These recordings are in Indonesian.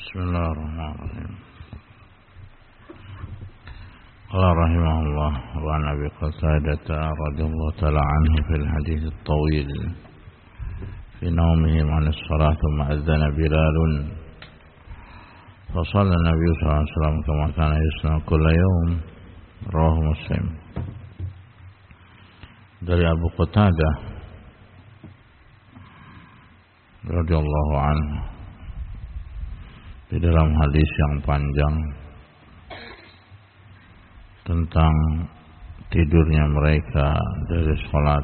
Bismillahirrahmanirrahim. Qala rahimahullah wa an Abi Qatadah radhiyallahu ta'ala anhu fil hadits at-tawil fi nawmihi an as-salat thumma adzana Bilal fa shalla an-nabiy sallallahu alaihi wasallam kama kana yusna kulla yawm rawahu Muslim. Dari Abu Qatadah radhiyallahu anhu di dalam hadis yang panjang tentang tidurnya mereka dari sholat,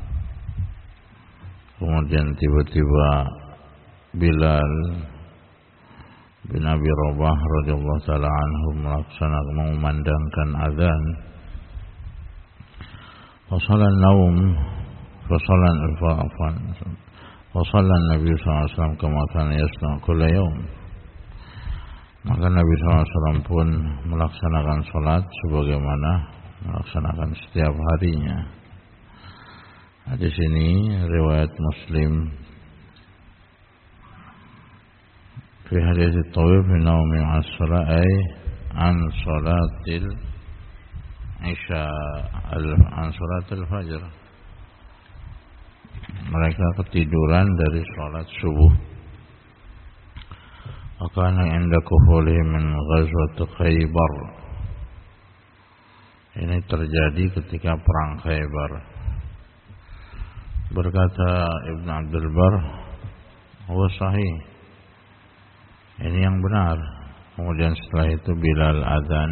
kemudian tiba-tiba Bilal bin Abi Rabah radhiyallahu taala anhu melaksanakan mengumandangkan azan. Fasalan naum, fasalan al-fa'afan, fasalan Nabi sallallahu alaihi wasallam kama kana yasna kulla yawm. Maka Nabi SAW pun melaksanakan sholat sebagaimana melaksanakan setiap harinya. Hadis ini riwayat Muslim. Fi hadits at-tawil fi nawmi as-salat ay an salatil isya an salatil fajr. Mereka ketiduran dari sholat subuh. Akana inda kuhulihim min ghazwat Khaybar. Ini terjadi ketika perang Khaybar. Berkata Ibn Abdul Bar, huwa sahih, ini yang benar. Kemudian setelah itu Bilal adzan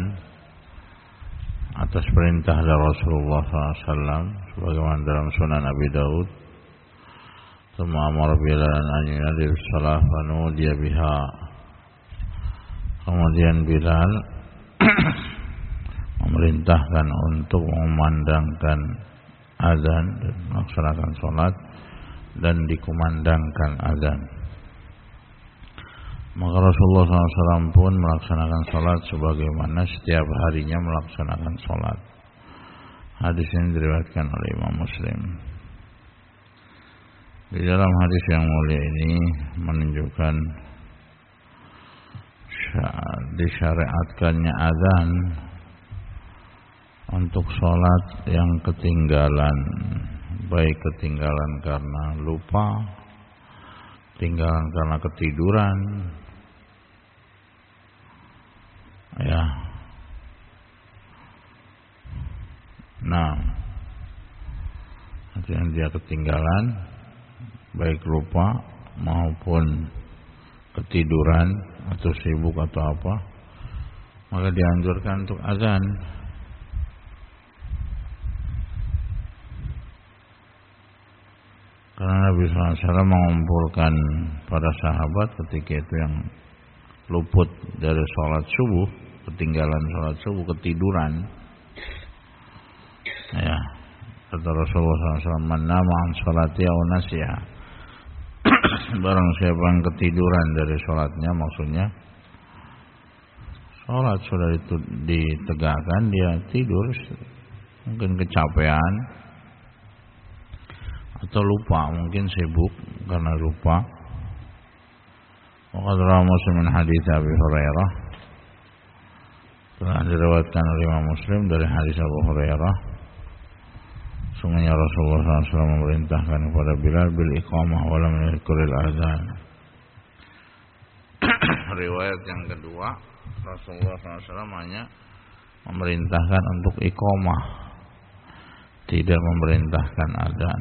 atas perintah dari Rasulullah SAW sebagaimana dalam Sunan Abi Daud. Tsumma amara Bilal an yunadi bis-shalah fa nudiya biha. Kemudian Bilal memerintahkan untuk memandangkan azan dan melaksanakan sholat dan dikumandangkan azan. Maka Rasulullah SAW pun melaksanakan sholat sebagaimana setiap harinya melaksanakan sholat. Hadis ini diriwayatkan oleh Imam Muslim. Di dalam hadis yang mulia ini menunjukkan disyariatkannya azan untuk sholat yang ketinggalan, baik ketinggalan karena lupa, ketinggalan karena ketiduran, ya. Nah, artinya dia ketinggalan, baik lupa maupun ketiduran atau sibuk atau apa, maka dianjurkan untuk azan. Karena Nabi SAW mengumpulkan para sahabat ketika itu yang luput dari sholat subuh, ketinggalan sholat subuh, ketiduran. Ya, kata Rasulullah SAW, "Man nama an sholati aw nasiha." Barang siapa yang ketiduran dari sholatnya, maksudnya sholat sudah ditegakkan, dia tidur, mungkin kecapean atau lupa, mungkin sibuk karena lupa. Waqad rawa Muslim min hadits Abi Hurairah, telah diriwayatkan oleh Imam Muslim dari hadis Abu Hurairah. Sungguhnya Rasulullah SAW memerintahkan kepada Bilal bil iqamah wa lam yadhkuril azan. Riwayat yang kedua, Rasulullah SAW hanya memerintahkan untuk iqamah, tidak memerintahkan azan.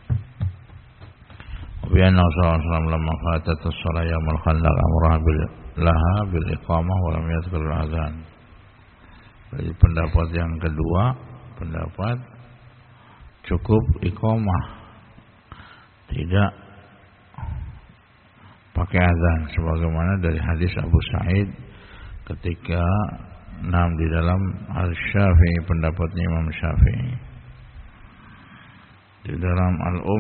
Wa anna Rasulullah SAW lamma fatat as-shalah yaumul khandaq amara bil iqamah wa lam yadhkuril azan. Jadi pendapat yang kedua, pendapat cukup iqamah, tidak pakai azan, sebagaimana dari hadis Abu Sa'id ketika di dalam Al-Syafi'i, pendapatnya Imam Syafi'i, di dalam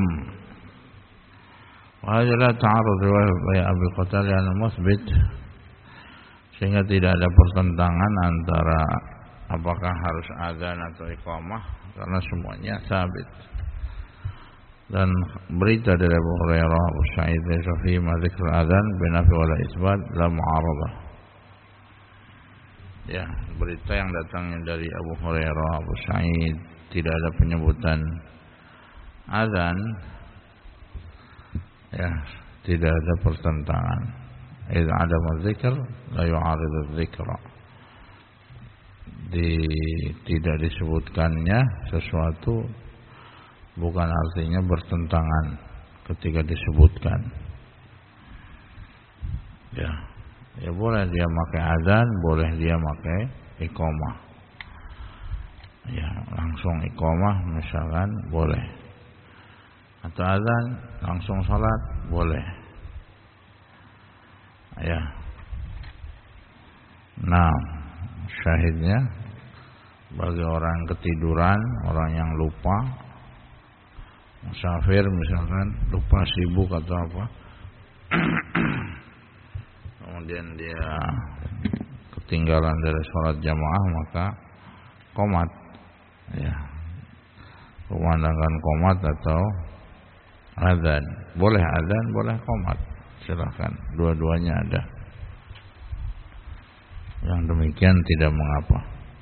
wa la ta'arud riwayat Abi Qatadah al-muthbit, sehingga tidak ada pertentangan antara apakah harus azan atau iqamah, karena semuanya sabit. Dan berita dari Abu Hurairah, Abu Sa'id Al-Khudri, "Dzikrul adzan binafi wala isbat la mu'aradah." Ya, berita yang datangnya dari Abu Hurairah, Abu Sa'id, tidak ada penyebutan azan, ya, tidak ada pertentangan. Idza adama dzikr la yu'aridu dzikra. Tidak disebutkannya sesuatu bukan artinya bertentangan ketika disebutkan. Ya boleh dia pakai azan, boleh dia pakai iqamah. Ya, langsung iqamah misalkan boleh. Atau azan langsung salat boleh. Ya. Nah, syahidnya bagi orang ketiduran, orang yang lupa, musafir misalkan lupa, sibuk atau apa, kemudian dia ketinggalan dari sholat jamaah, maka qomat, ya, kumandangkan qomat atau azan. Boleh azan, boleh qomat, silakan, dua-duanya ada. Yang demikian tidak mengapa.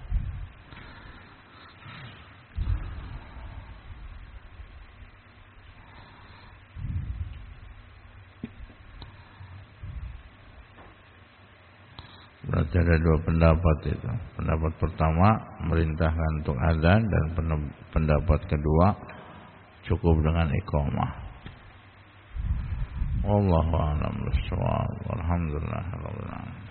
Berarti ada dua pendapat itu. Pendapat pertama merintahkan untuk azan, dan pendapat kedua cukup dengan iqamah. Wallahu a'lam bishawab. Alhamdulillah rabbil alamin.